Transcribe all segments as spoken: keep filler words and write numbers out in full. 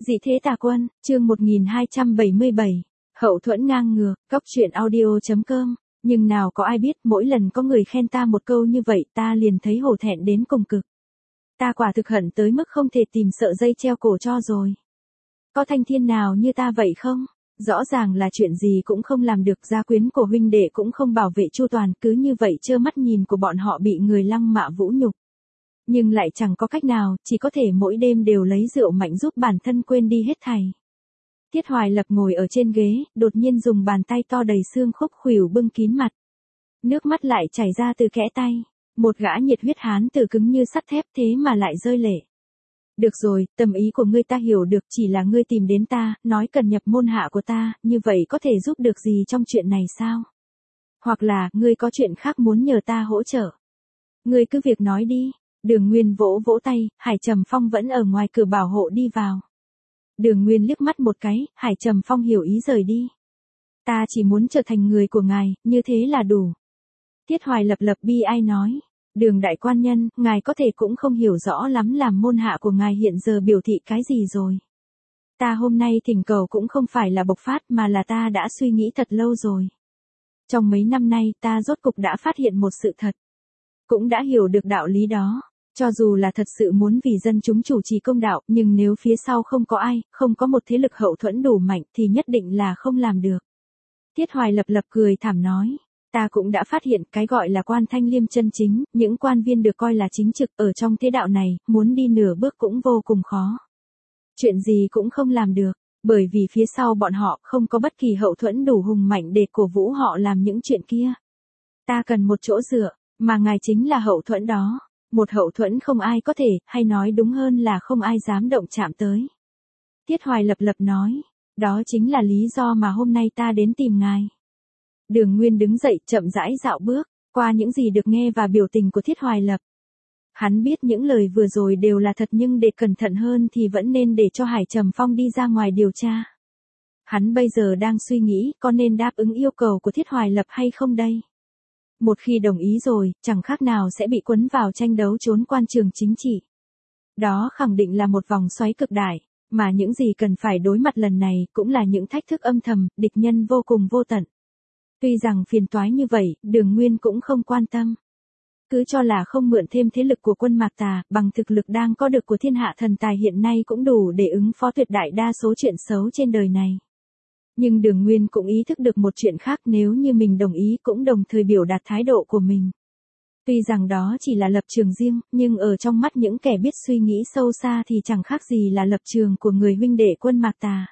Dị thế tà quân, chương một nghìn hai trăm bảy mươi bảy, hậu thuẫn ngang ngược, góc truyện audio.com, nhưng nào có ai biết mỗi lần có người khen ta một câu như vậy ta liền thấy hổ thẹn đến cùng cực. Ta quả thực hận tới mức không thể tìm sợi dây treo cổ cho rồi. Có thanh thiên nào như ta vậy không? Rõ ràng là chuyện gì cũng không làm được, gia quyến của huynh đệ cũng không bảo vệ chu toàn, cứ như vậy trơ mắt nhìn của bọn họ bị người lăng mạ vũ nhục. Nhưng lại chẳng có cách nào, chỉ có thể mỗi đêm đều lấy rượu mạnh giúp bản thân quên đi hết thảy. Tiết Hoài Lập ngồi ở trên ghế, đột nhiên dùng bàn tay to đầy xương khúc khuỷu bưng kín mặt. Nước mắt lại chảy ra từ kẽ tay. Một gã nhiệt huyết hán tử cứng như sắt thép thế mà lại rơi lệ. Được rồi, tâm ý của ngươi ta hiểu được, chỉ là ngươi tìm đến ta, nói cần nhập môn hạ của ta, như vậy có thể giúp được gì trong chuyện này sao? Hoặc là, ngươi có chuyện khác muốn nhờ ta hỗ trợ? Ngươi cứ việc nói đi. Đường Nguyên vỗ vỗ tay, Hải Trầm Phong vẫn ở ngoài cửa bảo hộ đi vào. Đường Nguyên liếc mắt một cái, Hải Trầm Phong hiểu ý rời đi. Ta chỉ muốn trở thành người của ngài, như thế là đủ. Tiết Hoài Lập lập bi ai nói. Đường đại quan nhân, ngài có thể cũng không hiểu rõ lắm làm môn hạ của ngài hiện giờ biểu thị cái gì rồi. Ta hôm nay thỉnh cầu cũng không phải là bộc phát mà là ta đã suy nghĩ thật lâu rồi. Trong mấy năm nay ta rốt cục đã phát hiện một sự thật. Cũng đã hiểu được đạo lý đó. Cho dù là thật sự muốn vì dân chúng chủ trì công đạo, nhưng nếu phía sau không có ai, không có một thế lực hậu thuẫn đủ mạnh thì nhất định là không làm được. Tiết Hoài Lập lập cười thảm nói. Ta cũng đã phát hiện cái gọi là quan thanh liêm chân chính, những quan viên được coi là chính trực ở trong thế đạo này, muốn đi nửa bước cũng vô cùng khó. Chuyện gì cũng không làm được, bởi vì phía sau bọn họ không có bất kỳ hậu thuẫn đủ hùng mạnh để cổ vũ họ làm những chuyện kia. Ta cần một chỗ dựa, mà ngài chính là hậu thuẫn đó. Một hậu thuẫn không ai có thể, hay nói đúng hơn là không ai dám động chạm tới. Tiết Hoài Lập lập nói, đó chính là lý do mà hôm nay ta đến tìm ngài. Đường Nguyên đứng dậy chậm rãi dạo bước, qua những gì được nghe và biểu tình của Thiết Hoài Lập. Hắn biết những lời vừa rồi đều là thật nhưng để cẩn thận hơn thì vẫn nên để cho Hải Trầm Phong đi ra ngoài điều tra. Hắn bây giờ đang suy nghĩ có nên đáp ứng yêu cầu của Thiết Hoài Lập hay không đây. Một khi đồng ý rồi, chẳng khác nào sẽ bị quấn vào tranh đấu trốn quan trường chính trị. Đó khẳng định là một vòng xoáy cực đại, mà những gì cần phải đối mặt lần này cũng là những thách thức âm thầm, địch nhân vô cùng vô tận. Tuy rằng phiền toái như vậy, Đường Nguyên cũng không quan tâm. Cứ cho là không mượn thêm thế lực của quân Mạc Tà, bằng thực lực đang có được của thiên hạ thần tài hiện nay cũng đủ để ứng phó tuyệt đại đa số chuyện xấu trên đời này. Nhưng Đường Nguyên cũng ý thức được một chuyện khác, nếu như mình đồng ý cũng đồng thời biểu đạt thái độ của mình. Tuy rằng đó chỉ là lập trường riêng, nhưng ở trong mắt những kẻ biết suy nghĩ sâu xa thì chẳng khác gì là lập trường của người huynh đệ quân Mạc Tà.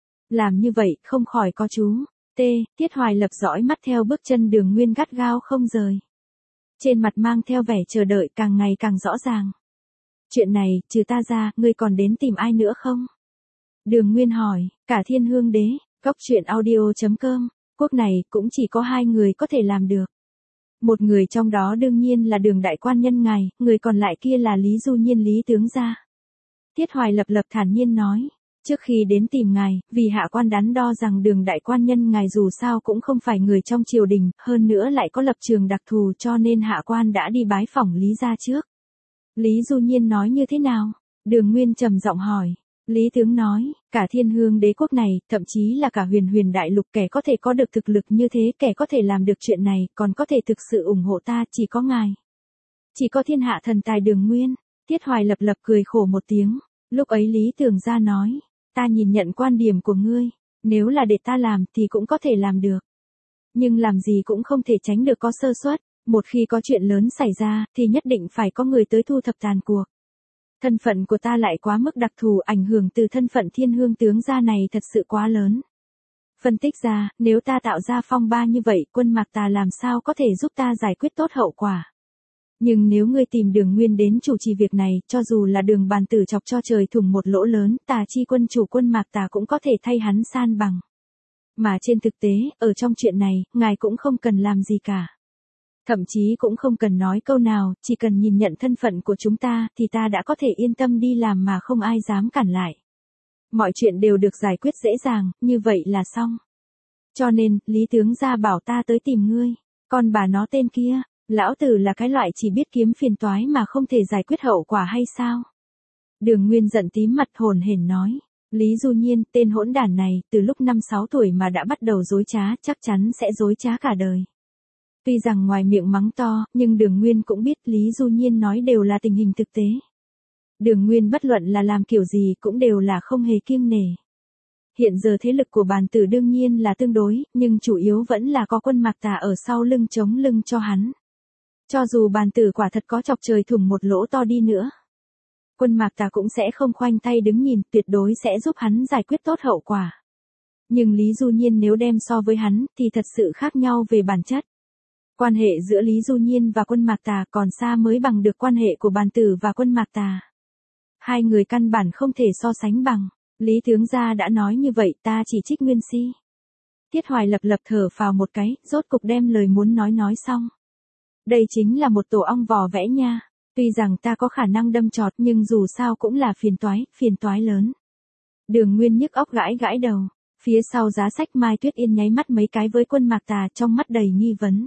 Làm như vậy không khỏi có chú. T. Tiết Hoài Lập dõi mắt theo bước chân Đường Nguyên gắt gao không rời. Trên mặt mang theo vẻ chờ đợi càng ngày càng rõ ràng. Chuyện này, trừ ta ra, ngươi còn đến tìm ai nữa không? Đường Nguyên hỏi, cả Thiên Hương Đế. Góc truyện audio.com, quốc này cũng chỉ có hai người có thể làm được. Một người trong đó đương nhiên là Đường đại quan nhân ngài, người còn lại kia là Lý Du Nhiên Lý tướng gia. Tiết Hoài Lập lập thản nhiên nói, trước khi đến tìm ngài, vì hạ quan đắn đo rằng Đường đại quan nhân ngài dù sao cũng không phải người trong triều đình, hơn nữa lại có lập trường đặc thù cho nên hạ quan đã đi bái phỏng Lý gia trước. Lý Du Nhiên nói như thế nào? Đường Nguyên trầm giọng hỏi. Lý tướng nói, cả Thiên Hương Đế quốc này, thậm chí là cả huyền huyền đại lục, kẻ có thể có được thực lực như thế, kẻ có thể làm được chuyện này, còn có thể thực sự ủng hộ ta, chỉ có ngài. Chỉ có thiên hạ thần tài Đường Nguyên. Tiết Hoài Lập lập cười khổ một tiếng. Lúc ấy Lý Tưởng Gia nói, ta nhìn nhận quan điểm của ngươi, nếu là để ta làm thì cũng có thể làm được. Nhưng làm gì cũng không thể tránh được có sơ suất, một khi có chuyện lớn xảy ra thì nhất định phải có người tới thu thập tàn cuộc. Thân phận của ta lại quá mức đặc thù, ảnh hưởng từ thân phận Thiên Hương tướng gia này thật sự quá lớn. Phân tích ra, nếu ta tạo ra phong ba như vậy, quân Mạc Tà làm sao có thể giúp ta giải quyết tốt hậu quả. Nhưng nếu ngươi tìm Đường Nguyên đến chủ trì việc này, cho dù là Đường bàn tử chọc cho trời thủng một lỗ lớn, Tà chi quân chủ quân Mạc Tà cũng có thể thay hắn san bằng. Mà trên thực tế, ở trong chuyện này, ngài cũng không cần làm gì cả. Thậm chí cũng không cần nói câu nào, chỉ cần nhìn nhận thân phận của chúng ta thì ta đã có thể yên tâm đi làm mà không ai dám cản lại. Mọi chuyện đều được giải quyết dễ dàng, như vậy là xong. Cho nên, Lý tướng gia bảo ta tới tìm ngươi. Còn bà nó tên kia, lão tử là cái loại chỉ biết kiếm phiền toái mà không thể giải quyết hậu quả hay sao? Đường Nguyên giận tím mặt hồn hển nói. Lý Du Nhiên, tên hỗn đản này, từ lúc năm sáu tuổi mà đã bắt đầu dối trá, chắc chắn sẽ dối trá cả đời. Tuy rằng ngoài miệng mắng to, nhưng Đường Nguyên cũng biết Lý Du Nhiên nói đều là tình hình thực tế. Đường Nguyên bất luận là làm kiểu gì cũng đều là không hề kiêng nể. Hiện giờ thế lực của bàn tử đương nhiên là tương đối, nhưng chủ yếu vẫn là có quân Mạc Tà ở sau lưng chống lưng cho hắn. Cho dù bàn tử quả thật có chọc trời thủng một lỗ to đi nữa, quân Mạc Tà cũng sẽ không khoanh tay đứng nhìn, tuyệt đối sẽ giúp hắn giải quyết tốt hậu quả. Nhưng Lý Du Nhiên nếu đem so với hắn, thì thật sự khác nhau về bản chất. Quan hệ giữa Lý Du Nhiên và quân Mạc Tà còn xa mới bằng được quan hệ của bàn tử và quân Mạc Tà. Hai người căn bản không thể so sánh bằng. Lý tướng gia đã nói như vậy, ta chỉ trích Nguyên Si. Tiết Hoài Lập lập thở phào một cái, rốt cục đem lời muốn nói nói xong. Đây chính là một tổ ong vò vẽ nha. Tuy rằng ta có khả năng đâm chọt nhưng dù sao cũng là phiền toái, phiền toái lớn. Đường Nguyên nhức óc gãi gãi đầu. Phía sau giá sách Mai Tuyết Yên nháy mắt mấy cái với quân Mạc Tà trong mắt đầy nghi vấn.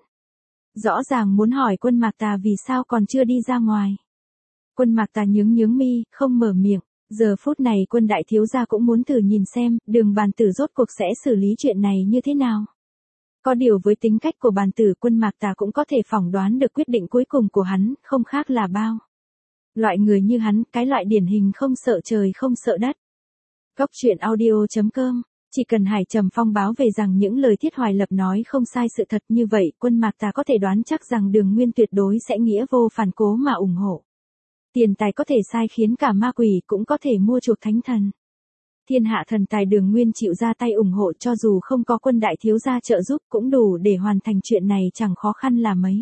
Rõ ràng muốn hỏi quân Mạc Tà vì sao còn chưa đi ra ngoài. Quân Mạc Tà nhướng nhướng mi, không mở miệng. Giờ phút này quân đại thiếu gia cũng muốn thử nhìn xem, Đường bàn tử rốt cuộc sẽ xử lý chuyện này như thế nào. Có điều với tính cách của bàn tử, quân Mạc Tà cũng có thể phỏng đoán được quyết định cuối cùng của hắn, không khác là bao. Loại người như hắn, cái loại điển hình không sợ trời không sợ đất. Góc truyện audio chấm com, chỉ cần Hải Trầm Phong báo về rằng những lời Tiết Hoài Lập nói không sai sự thật, như vậy, quân Mạc Tà có thể đoán chắc rằng Đường Nguyên tuyệt đối sẽ nghĩa vô phản cố mà ủng hộ. Tiền tài có thể sai khiến cả ma quỷ, cũng có thể mua chuộc thánh thần. Thiên hạ thần tài Đường Nguyên chịu ra tay ủng hộ, cho dù không có quân đại thiếu gia trợ giúp cũng đủ để hoàn thành chuyện này, chẳng khó khăn là mấy.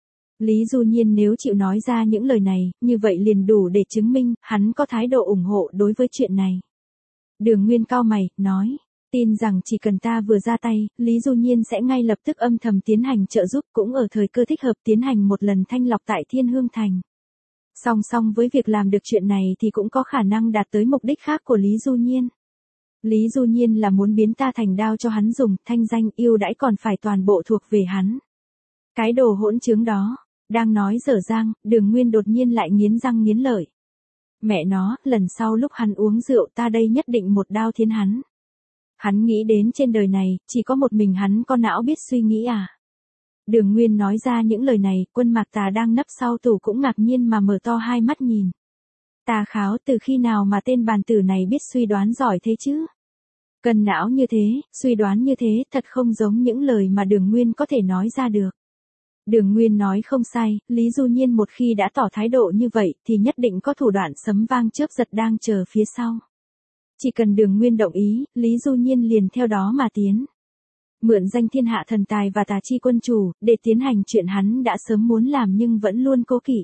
Lý Du Nhiên nếu chịu nói ra những lời này, như vậy liền đủ để chứng minh hắn có thái độ ủng hộ đối với chuyện này. Đường Nguyên cau mày, nói, tin rằng chỉ cần ta vừa ra tay, Lý Du Nhiên sẽ ngay lập tức âm thầm tiến hành trợ giúp, cũng ở thời cơ thích hợp tiến hành một lần thanh lọc tại Thiên Hương Thành. Song song với việc làm được chuyện này thì cũng có khả năng đạt tới mục đích khác của Lý Du Nhiên. Lý Du Nhiên là muốn biến ta thành đao cho hắn dùng, thanh danh yêu đãi còn phải toàn bộ thuộc về hắn. Cái đồ hỗn trướng đó, đang nói dở dang, Đường Nguyên đột nhiên lại nghiến răng nghiến lợi. Mẹ nó, lần sau lúc hắn uống rượu ta đây nhất định một đao thiến hắn. Hắn nghĩ đến trên đời này, chỉ có một mình hắn có não biết suy nghĩ à. Đường Nguyên nói ra những lời này, quân Mạc Tà đang nấp sau tủ cũng ngạc nhiên mà mở to hai mắt nhìn. Tà Kháo, từ khi nào mà tên bàn tử này biết suy đoán giỏi thế chứ? Cần não như thế, suy đoán như thế, thật không giống những lời mà Đường Nguyên có thể nói ra được. Đường Nguyên nói không sai, Lý Du Nhiên một khi đã tỏ thái độ như vậy thì nhất định có thủ đoạn sấm vang chớp giật đang chờ phía sau. Chỉ cần Đường Nguyên đồng ý, Lý Du Nhiên liền theo đó mà tiến. Mượn danh thiên hạ thần tài và tà chi quân chủ, để tiến hành chuyện hắn đã sớm muốn làm nhưng vẫn luôn cố kỵ.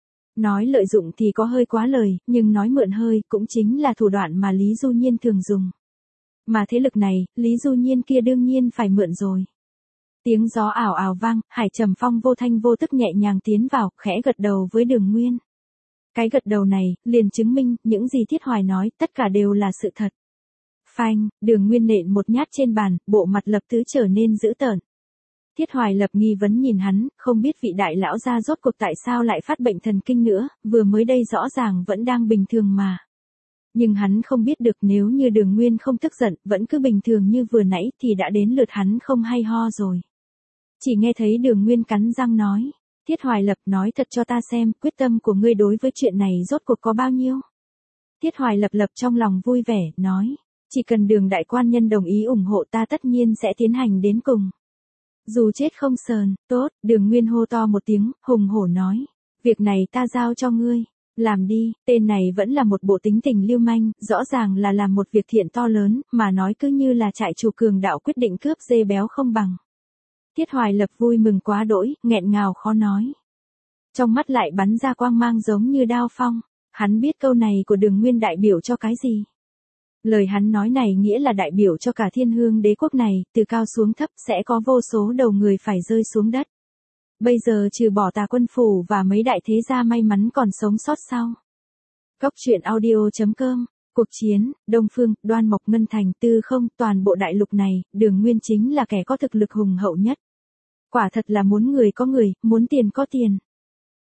Nói lợi dụng thì có hơi quá lời, nhưng nói mượn hơi cũng chính là thủ đoạn mà Lý Du Nhiên thường dùng. Mà thế lực này, Lý Du Nhiên kia đương nhiên phải mượn rồi. Tiếng gió ảo ảo vang, Hải Trầm Phong vô thanh vô tức nhẹ nhàng tiến vào, khẽ gật đầu với Đường Nguyên. Cái gật đầu này, liền chứng minh, những gì Tiết Hoài nói, tất cả đều là sự thật. Phanh, Đường Nguyên nện một nhát trên bàn, bộ mặt lập tức trở nên dữ tợn. Tiết Hoài Lập nghi vấn nhìn hắn, không biết vị đại lão gia rốt cuộc tại sao lại phát bệnh thần kinh nữa, vừa mới đây rõ ràng vẫn đang bình thường mà. Nhưng hắn không biết được nếu như Đường Nguyên không tức giận, vẫn cứ bình thường như vừa nãy thì đã đến lượt hắn không hay ho rồi. Chỉ nghe thấy Đường Nguyên cắn răng nói, Tiết Hoài Lập, nói thật cho ta xem, quyết tâm của ngươi đối với chuyện này rốt cuộc có bao nhiêu. Tiết Hoài Lập lập trong lòng vui vẻ, nói, chỉ cần Đường đại quan nhân đồng ý ủng hộ ta tất nhiên sẽ tiến hành đến cùng. Dù chết không sờn, tốt, Đường Nguyên hô to một tiếng, hùng hổ nói, việc này ta giao cho ngươi, làm đi, tên này vẫn là một bộ tính tình lưu manh, rõ ràng là làm một việc thiện to lớn, mà nói cứ như là trại chủ cường đạo quyết định cướp dê béo không bằng. Tiết Hoài Lập vui mừng quá đỗi, nghẹn ngào khó nói. Trong mắt lại bắn ra quang mang giống như đao phong, hắn biết câu này của Đường Nguyên đại biểu cho cái gì. Lời hắn nói này nghĩa là đại biểu cho cả Thiên Hương đế quốc này, từ cao xuống thấp sẽ có vô số đầu người phải rơi xuống đất. Bây giờ trừ bỏ Tà Quân Phủ và mấy đại thế gia may mắn còn sống sót sau. Góc truyện audio chấm com, cuộc chiến, Đông Phương, Đoan Mộc Ngân Thành, Tư Không, toàn bộ đại lục này, Đường Nguyên chính là kẻ có thực lực hùng hậu nhất. Quả thật là muốn người có người, muốn tiền có tiền.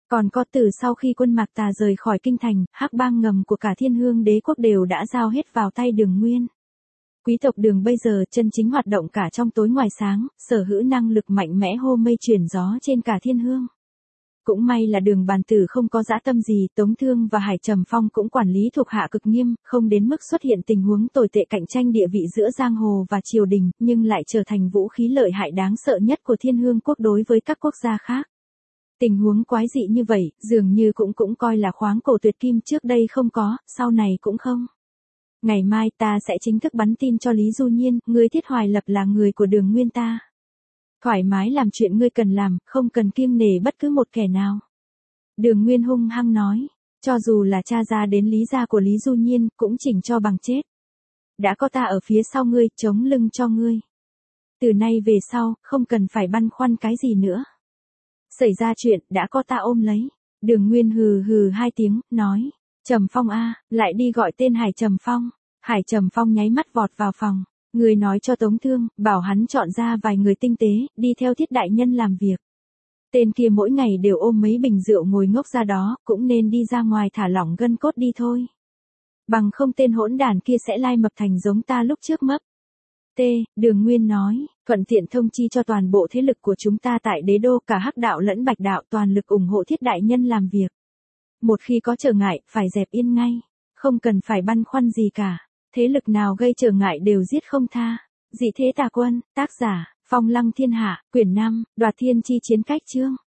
Còn có từ sau khi quân Mạc Tà rời khỏi kinh thành, hắc bang ngầm của cả Thiên Hương Đế quốc đều đã giao hết vào tay Đường Nguyên. Quý tộc Đường bây giờ chân chính hoạt động cả trong tối ngoài sáng, sở hữu năng lực mạnh mẽ hô mây chuyển gió trên cả Thiên Hương. Cũng may là Đường bàn tử không có dã tâm gì, Tống Thương và Hải Trầm Phong cũng quản lý thuộc hạ cực nghiêm, không đến mức xuất hiện tình huống tồi tệ cạnh tranh địa vị giữa giang hồ và triều đình, nhưng lại trở thành vũ khí lợi hại đáng sợ nhất của Thiên Hương quốc đối với các quốc gia khác. Tình huống quái dị như vậy, dường như cũng cũng coi là khoáng cổ tuyệt kim, trước đây không có, sau này cũng không. Ngày mai ta sẽ chính thức bắn tin cho Lý Du Nhiên, ngươi Thiết Hoài Lập là người của Đường Nguyên ta. Thoải mái làm chuyện ngươi cần làm, không cần kiêng nể bất cứ một kẻ nào. Đường Nguyên hung hăng nói, cho dù là cha ra đến lý gia của Lý Du Nhiên, cũng chỉnh cho bằng chết. Đã có ta ở phía sau ngươi, chống lưng cho ngươi. Từ nay về sau, không cần phải băn khoăn cái gì nữa. Xảy ra chuyện, đã có ta ôm lấy. Đường Nguyên hừ hừ hai tiếng, nói, Trầm Phong a, lại đi gọi tên Hải Trầm Phong. Hải Trầm Phong nháy mắt vọt vào phòng. Người nói cho Tống Thương, bảo hắn chọn ra vài người tinh tế, đi theo Thiết đại nhân làm việc. Tên kia mỗi ngày đều ôm mấy bình rượu ngồi ngốc ra đó, cũng nên đi ra ngoài thả lỏng gân cốt đi thôi. Bằng không tên hỗn đản kia sẽ lai mập thành giống ta lúc trước mấp. T. Đường Nguyên nói, thuận tiện thông chi cho toàn bộ thế lực của chúng ta tại đế đô, cả hắc đạo lẫn bạch đạo toàn lực ủng hộ Thiết đại nhân làm việc. Một khi có trở ngại, phải dẹp yên ngay. Không cần phải băn khoăn gì cả. Thế lực nào gây trở ngại đều giết không tha. Dị thế tà quân, tác giả, Phong Lăng Thiên Hạ, quyển năm, Đoạt Thiên Chi Chiến Cách chương.